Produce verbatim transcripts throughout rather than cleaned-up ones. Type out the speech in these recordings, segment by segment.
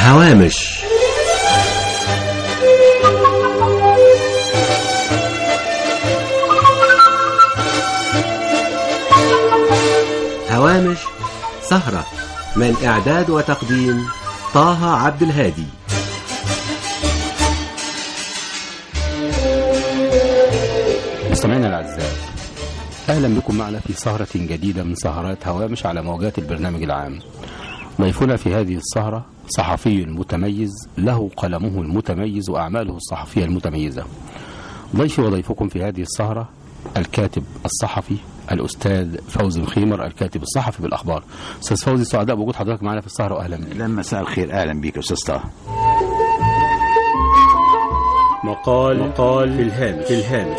هوامش. هوامش سهرة من إعداد وتقديم طه عبد الهادي. مستمعينا الأعزاء، أهلا بكم معنا في سهرة جديدة من سهرات هوامش على موجات البرنامج العام. ضيفنا في هذه السهرة صحفي متميز له قلمه المتميز وأعماله الصحفية المتميزة. ضيفي وضيفكم في هذه السهرة الكاتب الصحفي الأستاذ فوزي مخيمر، الكاتب الصحفي بالأخبار. أستاذ فوزي، سعداء بوجود حضرتك معنا في السهرة وأهلا بك. مساء الخير، أهلا بك أستاذ طه. مقال مقال في الهامش في الهامش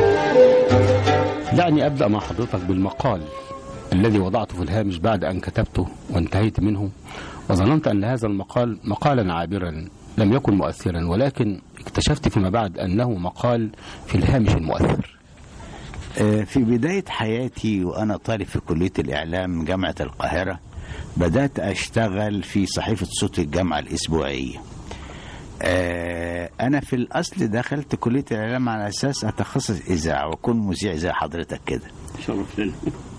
دعني أبدأ مع حضرتك بالمقال الذي وضعته في الهامش بعد أن كتبته وانتهيت منه، وظننت أن هذا المقال مقالا عابرا لم يكن مؤثرا، ولكن اكتشفت فيما بعد أنه مقال في الهامش المؤثر. في بداية حياتي وأنا طالب في كلية الإعلام جامعة القاهرة بدأت أشتغل في صحيفة صوت الجامعة الأسبوعية. أنا في الأصل دخلت كلية الإعلام على أساس أتخصص إذاعة وأكون مذيع زي حضرتك كده. شرفتنا.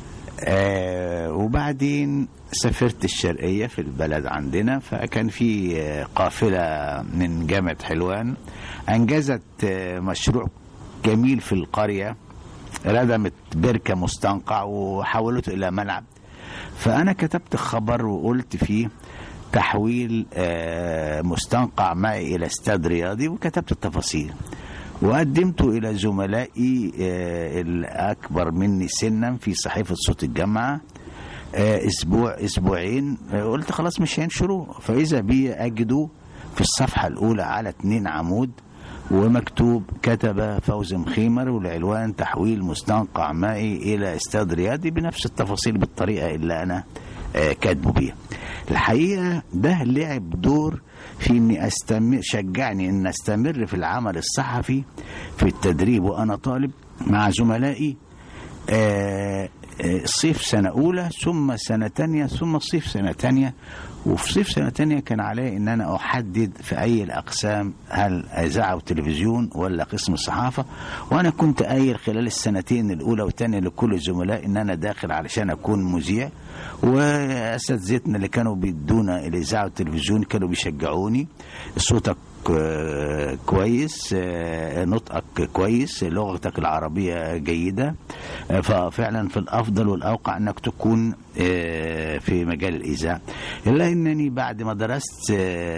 آه وبعدين سافرت الشرقية في البلد عندنا، فكان في قافلة من جامعة حلوان أنجزت مشروع جميل في القرية، ردمت بركة مستنقع وحولته إلى ملعب. فأنا كتبت خبر وقلت فيه تحويل آه مستنقع مائي إلى استاد رياضي، وكتبت التفاصيل وقدمته إلى زملائي آه الأكبر مني سنا في صحيفة صوت الجامعة. آه أسبوع أسبوعين آه قلت خلاص مش هينشروه، فإذا بي أجده في الصفحة الأولى على اتنين عمود ومكتوب كتب فوزي مخيمر والعنوان تحويل مستنقع مائي إلى استاد رياضي، بنفس التفاصيل بالطريقة اللي أنا آه كاتبه بيها. الحقيقة ده لعب دور في اني استمر، شجعني ان استمر في العمل الصحفي في التدريب وانا طالب مع زملائي آه صيف سنة اولى ثم سنة تانية ثم صيف سنة تانية. وفي صيف سنة تانية كان علي ان انا احدد في اي الاقسام، هل اذاعة وتلفزيون ولا قسم الصحافة. وانا كنت قايل خلال السنتين الاولى والتانية لكل الزملاء ان انا داخل علشان اكون مذيع، واساتذتنا اللي كانوا بيدونا الاذاعة والتلفزيون كانوا بيشجعوني. صوتك كويس، نطقك كويس، لغتك العربية جيدة، ففعلا في الأفضل والأوقع أنك تكون في مجال الإذاعة. إلا أنني بعد ما درست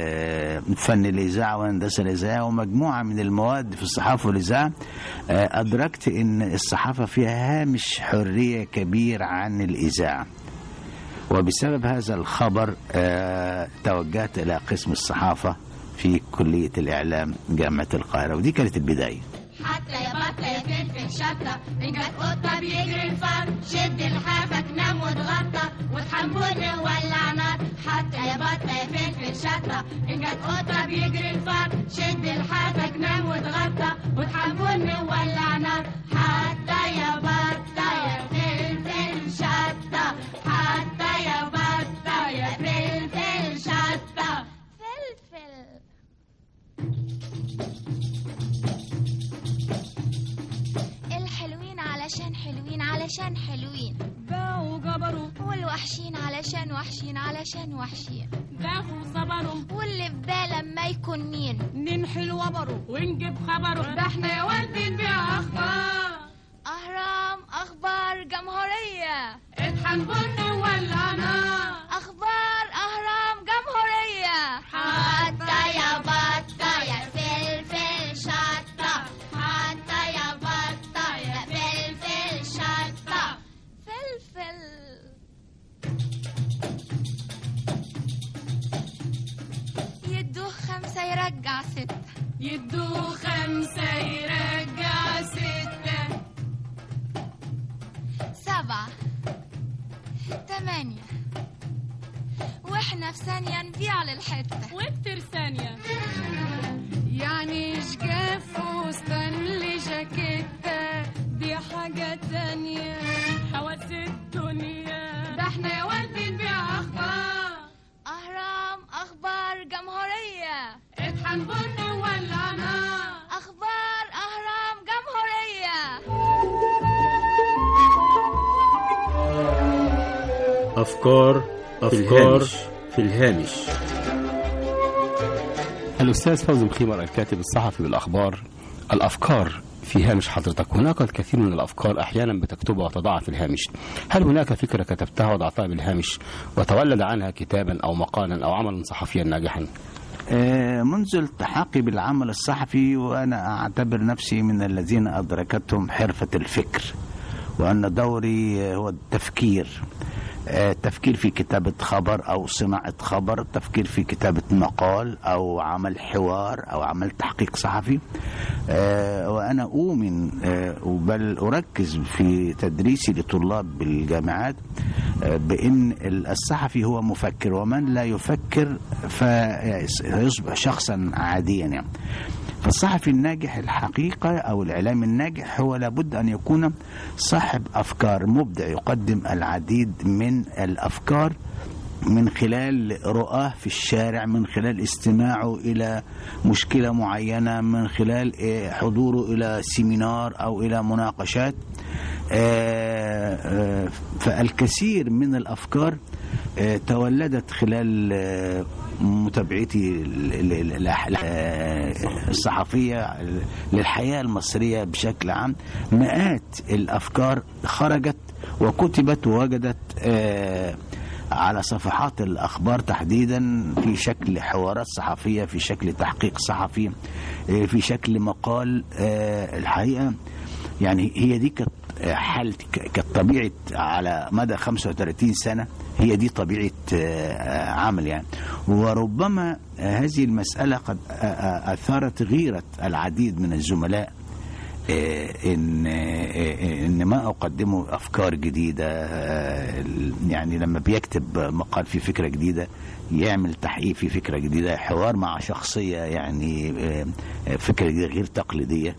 فن الإذاعة وهندسة الإذاعة ومجموعة من المواد في الصحافة والإذاعة، أدركت أن الصحافة فيها هامش حرية كبير عن الإذاعة، وبسبب هذا الخبر توجهت إلى قسم الصحافة في كلية الإعلام جامعة القاهرة، ودي كانت البداية. حتى يا بطة يا فلفل شطة إن جت قطة بيجري الفار، شد لحافك نام واتغطى وتحملني ولع نار. حتى يا بطة يا فلفل شطة إن جت قطة بيجري الفار، شد لحافك نام واتغطى وتحملني ولع نار. حتى يا بطة يا فلفل شطة، حتى يا بطة يا فلفل شطة. فلفل الحلوين علشان حلوين علشان حلوين، باعوا جبروا، والوحشين علشان وحشين علشان وحشين، باعوا صبروا، واللي في باله ما يكون مين ننحل وبروا ونجيب خبروا. ده احنا يا ولد نبيع اخبار، اهرام اخبار جمهورية، اطحن بن ولا نار، اخبار اهرام جمهورية. حتى يا بطة يا فلفل شطة، حتى يا بطة يا فلفل شطة. فلفل يدوه خمسة يرجع ستة، يدوه خمسة يرجع ستة، سبعة تمانية، واحنا في ثانية نبيع للحتة، واكتر ثانية يعني شجاف فستان لجاكيتة، دي حاجة تانية حواس الدنيا. ده احنا يا ولد نبيع اخبار، اهرام اخبار جمهورية. أفكار أفكار في الهامش. الأستاذ فوزي مخيمر الكاتب الصحفي بالأخبار، الأفكار في هامش حضرتك. هناك الكثير من الأفكار أحيانا بتكتبها وتضعها في الهامش، هل هناك فكرة كتبتها وضعتها بالهامش وتولد عنها كتابا أو مقالا أو عملا صحفيا ناجحا؟ منذ التحاقي بالعمل الصحفي وأنا أعتبر نفسي من الذين أدركتهم حرفة الفكر، وأن دوري هو التفكير، التفكير في كتابة خبر أو صناعة خبر، التفكير في كتابة مقال أو عمل حوار أو عمل تحقيق صحفي. وأنا أؤمن بل أركز في تدريسي لطلاب بالجامعات بأن الصحفي هو مفكر، ومن لا يفكر فيصبح شخصا عاديا يعني. فالصحفي الناجح الحقيقة أو الإعلام الناجح هو لابد أن يكون صاحب أفكار، مبدع، يقدم العديد من الأفكار من خلال رؤاه في الشارع، من خلال استماعه إلى مشكلة معينة، من خلال حضوره إلى سيمينار أو إلى مناقشات. فالكثير من الأفكار تولدت خلال متابعتي الصحفية للحياة المصرية بشكل عام. مئات الأفكار خرجت وكتبت ووجدت على صفحات الأخبار تحديدا في شكل حوارات صحفية، في شكل تحقيق صحفي، في شكل مقال. الحقيقة يعني هي دي كانت حالتي، كانت طبيعة على مدى خمسة وثلاثين سنة، هي دي طبيعة عمل يعني. وربما هذه المسألة قد أثارت غيرة العديد من الزملاء إن إن ما أقدمه أفكار جديدة. يعني لما بيكتب مقال في فكرة جديدة، يعمل تحقيق في فكرة جديدة، حوار مع شخصية يعني فكرة جديدة غير تقليدية.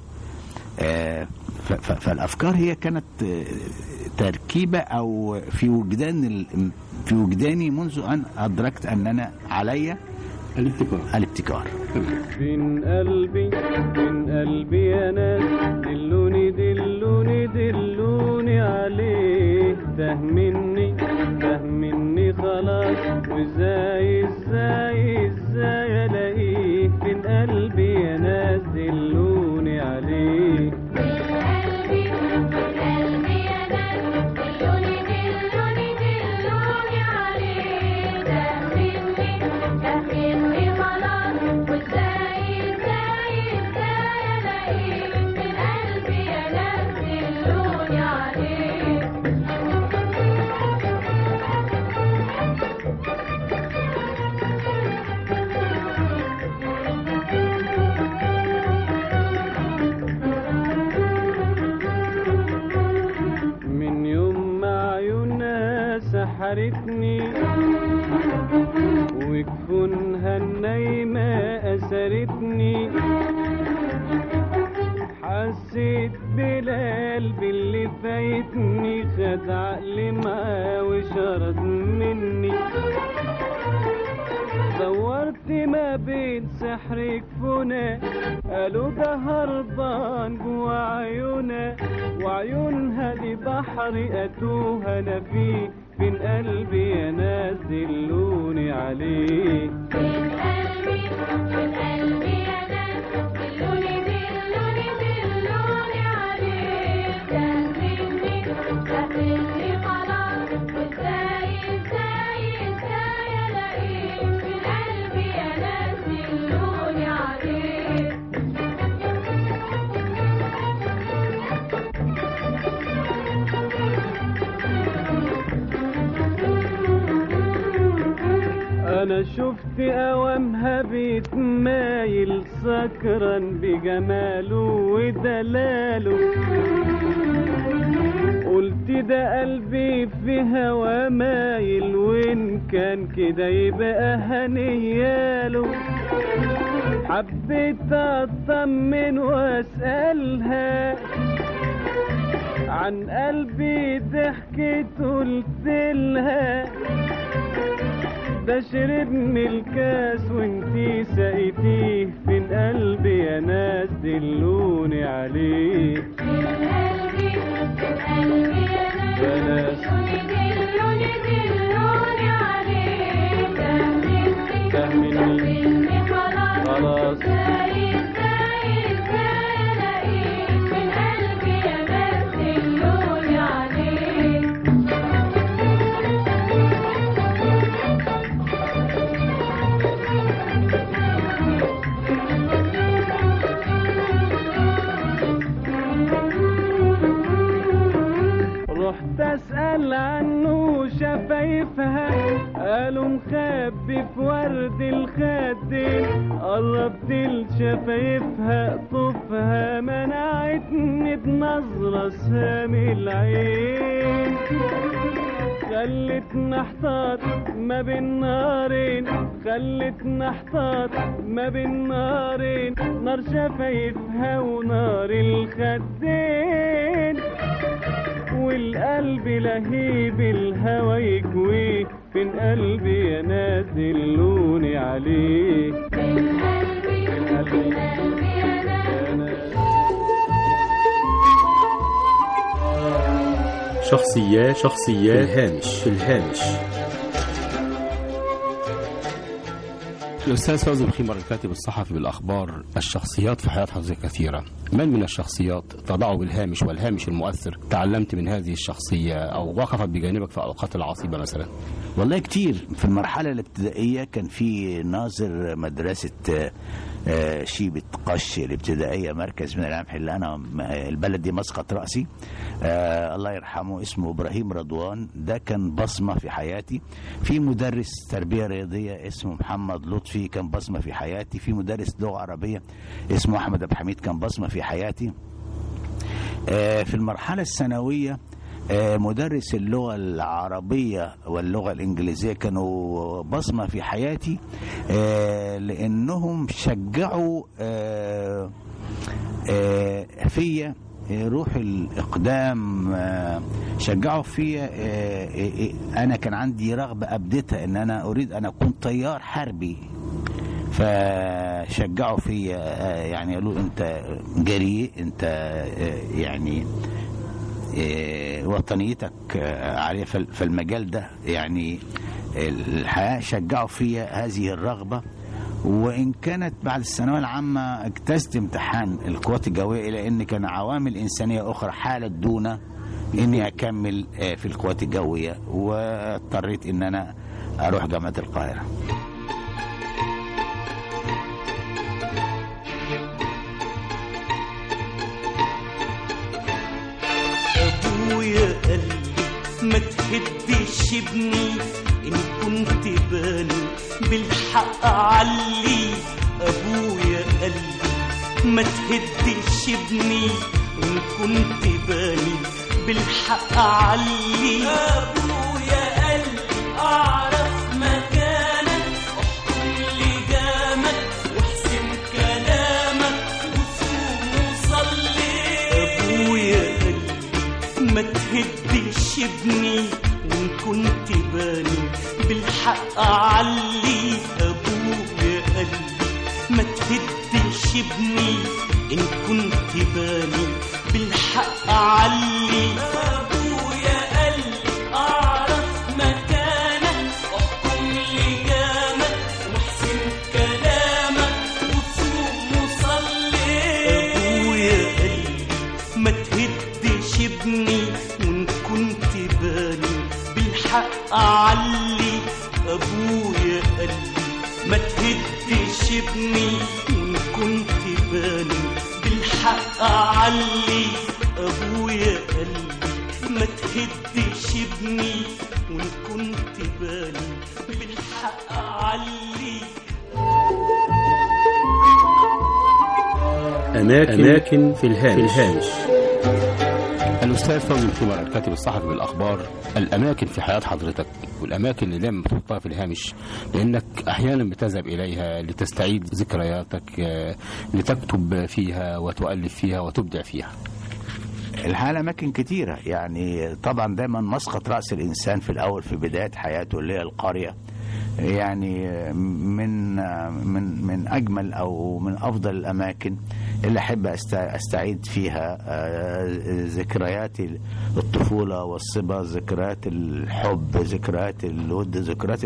فالأفكار هي كانت تركيبة أو في وجدان في وجداني منذ أن أدركت أننا علي الابتكار الابتكار من قلبي من قلبي يا ناس، دلوني دلوني دلوني عليه، ده مني ده مني خلاص، وازاي ازاي ازاي الاقيه، من قلبي يا ناس دلوني عليه. سحرتني وجفونها النايمة أسرتني، حسيت بالقلب اللي فايتني، خد عقلي معاه وشرد مني، دورت ما بين سحر جفونها، قالوا ده هربان جوا عيونها، وعيونها دي بحر أتوه أنا فيه، من قلبي يا ناس دلوني عليه. من قلبي من قلبي يا ناس دلوني دلوني دلوني عليه، ده مني ده مني خلاص، وازاي ازاي ازاي الاقيه، من قلبي يا ناس دلوني عليه. أنا شفت أوامها بيتمايل، سكران بجماله ودلاله، قلت ده قلبي في هوا مايل، وإن كان كده يبقى هنياله، حبيت أطمن وأسألها عن قلبي، ضحكت قلتلها ده شربني الكاس وانتي سقيتيه، فين قلبي يا ناس دلوني عليه. فين قلبي فين قلبي يا ناس دلوني دلوني دلوني خلاص. زايد زايد زايد الاقيك من قلبي يا ناس دلوني عليك. رحت اسأل عنه شفايفها قالوا مخبي في ورد الخدين. قربت لشفايفها طفها منعتني بنظرة سامي العين. خلتني احتار ما بين نارين، خلتني احتار ما بين نارين، نار شفايفها ونار الخدين. والقلب لهيب الهوى يكويه، فين قلبي يا ناس دلوني عليه. من قلبي من قلبي يا ناس. شخصيات شخصيات في الهامش في الهامش الأستاذ فوزي الخيمر الكاتب الصحفي بالأخبار، الشخصيات في حياة حضرتك كثيرة. من من الشخصيات تضعه بالهامش والهامش المؤثر تعلمت من هذه الشخصية أو وقفت بجانبك في أوقات العصيبة مثلا؟ والله كتير. في المرحلة الابتدائية كان في ناظر مدرسة آه، شيبة قش الابتدائية مركز من القمح اللي أنا البلد دي مسقط رأسي، آه الله يرحمه، اسمه إبراهيم رضوان. ده كان بصمة في حياتي. في مدرس تربية رياضية اسمه محمد لطفي كان بصمة في حياتي. في مدرس لغة عربية اسمه أحمد أبو حميد كان بصمة في حياتي. آه في المرحلة الثانوية آه مدرس اللغة العربية واللغة الإنجليزية كانوا بصمة في حياتي، آه لأنهم شجعوا آه آه فيا روح الإقدام، آه شجعوا فيا. آه آه أنا كان عندي رغبة أبدتها إن أنا أريد أن أكون طيار حربي، فشجعوا فيا. آه يعني قالوا أنت جريء، أنت آه يعني وطنيتك عالية في المجال ده. يعني الحقيقة شجعوا فيها هذه الرغبة. وإن كانت بعد الثانوية العامة اجتزت امتحان القوات الجوية، إلى أن كان عوامل إنسانية أخرى حالت دون إني أكمل في القوات الجوية، واضطريت إن أنا أروح جامعة القاهرة. ابويا قال لي ما تهدش ابني ان كنت باني بالحق علي. ابويا قال لي ما تهدش ابني ان كنت باني بالحق علي. ابويا قال لي اعرف مكانك واحكم لجامك واحسن كلامك وصوم وصلي. ابويا ما تهدش ابني وان كنت باني بالحق علي. ابويا قال لي ما تهدش ابني ان كنت باني بالحق علي. ابويا قال لي اعرف مكانك واحكم لجامك واحسن كلامك وصوم وصلي. ابويا قال لي ما تهدش ابني وان كنت باني بالحق علي. ابويا قال لي ما تهدش ابني وان كنت باني بالحق علي. ابويا قال لي ما تهدش ابني وان كنت باني بالحق علي. أماكن في الهامش. الأستاذ فوزي الخيمر الكاتب الصحفي بالأخبار، الأماكن في حياة حضرتك والأماكن اللي دايما بتحطها في الهامش لأنك أحيانا بتذهب إليها لتستعيد ذكرياتك، لتكتب فيها وتؤلف فيها وتبدع فيها. الحالة أماكن كتيرة. يعني طبعا دايما مسقط رأس الإنسان في الأول في بداية حياته اللي هي القرية. يعني من من من أجمل أو من أفضل الأماكن اللي أحب أستعيد فيها ذكريات الطفولة والصبا، ذكريات الحب، ذكريات الود، ذكريات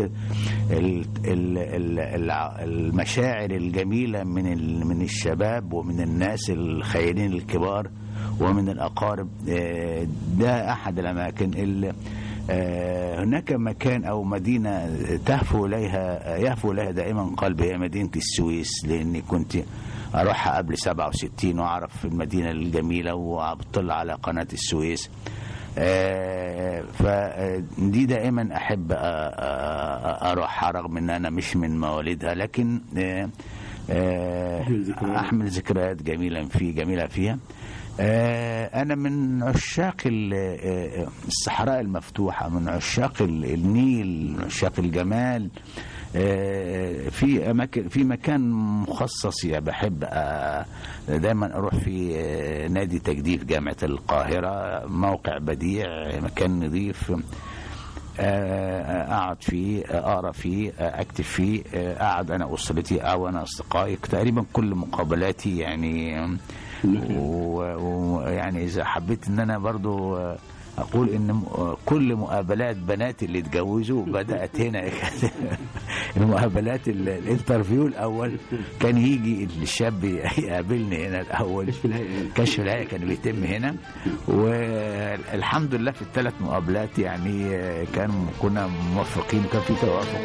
المشاعر الجميلة من من الشباب ومن الناس الخيرين الكبار ومن الأقارب. ده أحد الأماكن اللي هناك مكان أو مدينة تهفو إليها يهفو إليها دائما قلبي، هي مدينة السويس، لأني كنت أروحها قبل سبعة وستين وأعرف المدينة الجميلة وأطلع على قناة السويس. فدي دائما أحب أروحها رغم أن أنا مش من مواليدها، لكن أحمل ذكريات جميلة في جميلة فيها. أنا من عشاق الصحراء المفتوحة، من عشاق النيل، من عشاق الجمال. في أماكن في مكان مخصص بحب دايما أروح في نادي تجديف جامعة القاهرة، موقع بديع، مكان نظيف، أقعد فيه، أقرأ فيه، أكتب فيه، أقعد أنا أسرتي أو أنا أصدقائي. تقريبا كل مقابلاتي يعني، ويعني إذا حبيت أن أنا برضو أقول إن كل مقابلات بناتي اللي اتجوزوا بدأت هنا. المقابلات الانترفيو الأول كان يجي الشاب يقابلني هنا الأول، كشف الهيئة كان بيتم هنا، والحمد لله في الثلاث مقابلات يعني كان كنا موفقين وكان في توافق.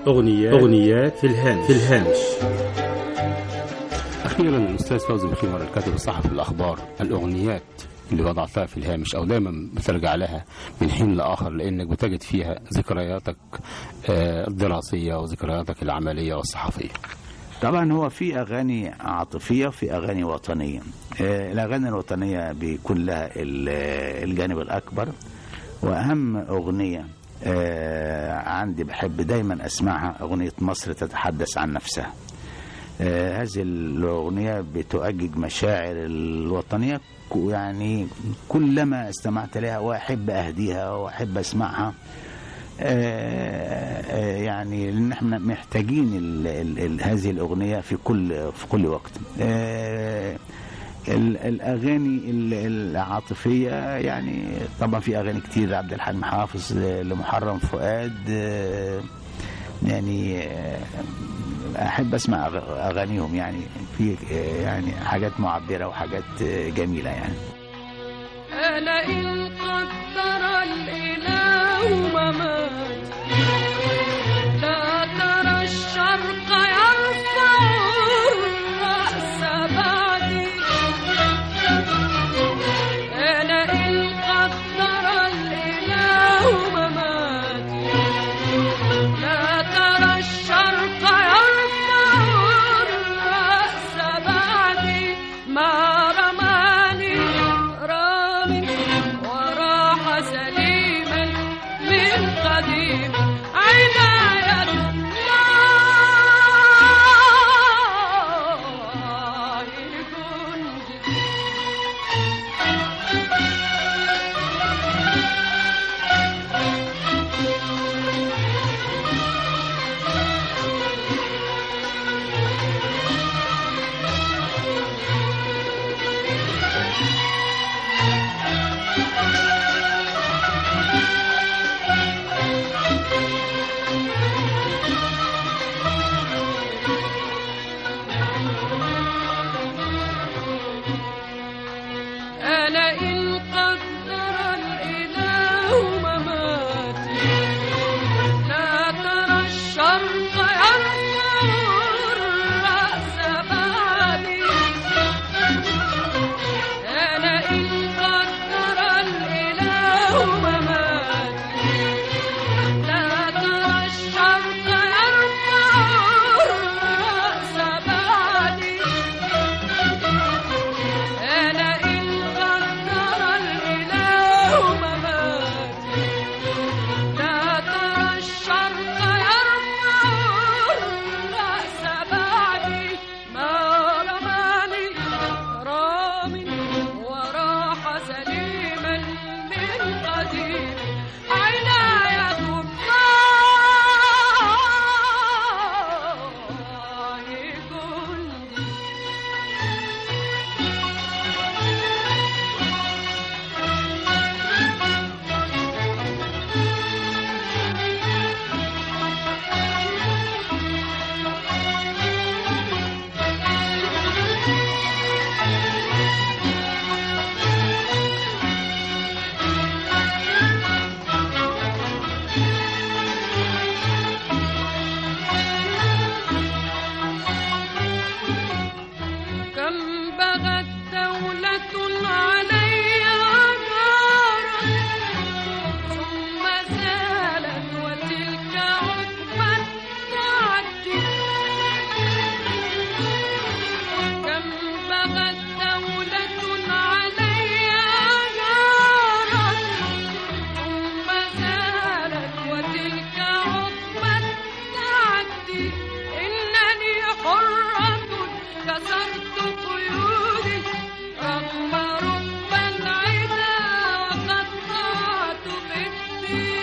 أغنيات أغنيات في الهامش في الهامش أخيرا الأستاذ فوزي بخيمر الكاتب الصحفي الأخبار، الأغنيات اللي وضعتها في الهامش أو دايما بترجع لها من حين لآخر لأنك بتجد فيها ذكرياتك الدراسية وذكرياتك العملية والصحفية. طبعا هو في أغاني عاطفية وفي أغاني وطنية. الأغاني الوطنية بيكون لها الجانب الأكبر، وأهم أغنية عندي بحب دايما أسمعها أغنية مصر تتحدث عن نفسها. هذه الأغنية بتؤجج مشاعر الوطنية، يعني كلما استمعت لها وأحب أهديها وأحب أسمعها، يعني لأن احنا محتاجين ال ال ال هذه الأغنية في كل في كل وقت. الأغاني العاطفية يعني طبعا في أغاني كتير لعبد الحليم حافظ، لمحرم فؤاد، يعني أحب أسمع أغانيهم، يعني في يعني حاجات معبرة وحاجات جميلة. يعني أنا إن قدر الإله ممات لا ترى الشرق يرفع الرأس بعدي. أنا إن قدر الإله ممات لا ترى الشرق يرفع الرأس بعدي. ما رماني رامي وراح سليما من قديم عناية الله جندي. أنا إن قدر الإله مماتي لا ترى الشرق يرفع الرأس بعدي. أنا إن قدر الإله مماتي لا ترى الشرق يرفع الرأس بعدي. أنا إن قدر الإله مماتي لا ترى الشرق يرفع الرأس بعدي. ما رماني رامي وراح سليما من قديم عناية الله جندي. كم بغت دولة علي عمارة ثم زالت وتلك عقبى تعدي. كم بغت دولة علي عمارة ثم زالت وتلك عقبى تعدي. إنني حرة كسرت قيودي رغم رب العدا وقطعت بدي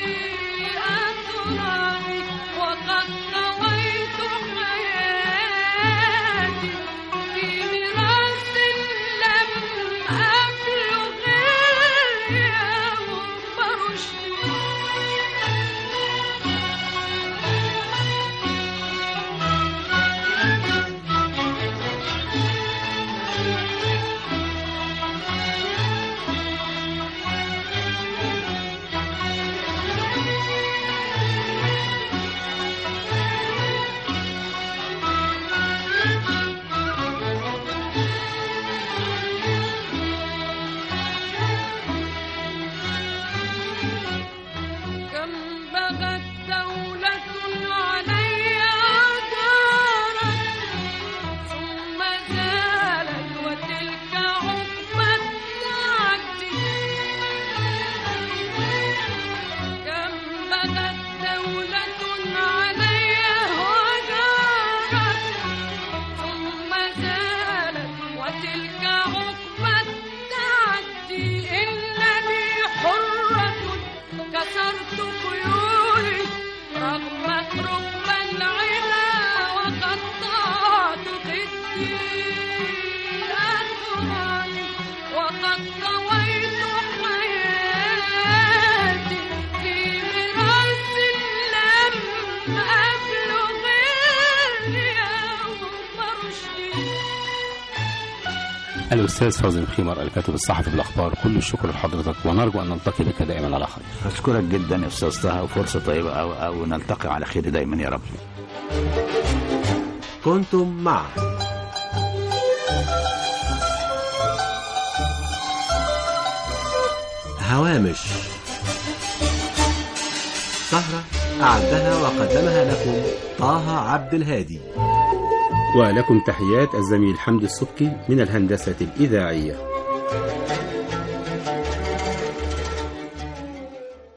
أسراري وقد طويت حياتي في ميراث لم أبلغ اليوم رشدي. الأستاذ فوزي الخيمر الكاتب الصحفي بالأخبار، كل الشكر لحضرتك، ونرجو أن نلتقي بك دائما على خير. أشكرك جدا يا أستاذ طه، وفرصة طيبة أو, أو نلتقي على خير دائما يا رب. كنتم مع هوامش سهرة أعدها وقدمها لكم طه عبد الهادي. ولكم تحيات الزميل حمد السبكي من الهندسة الإذاعية.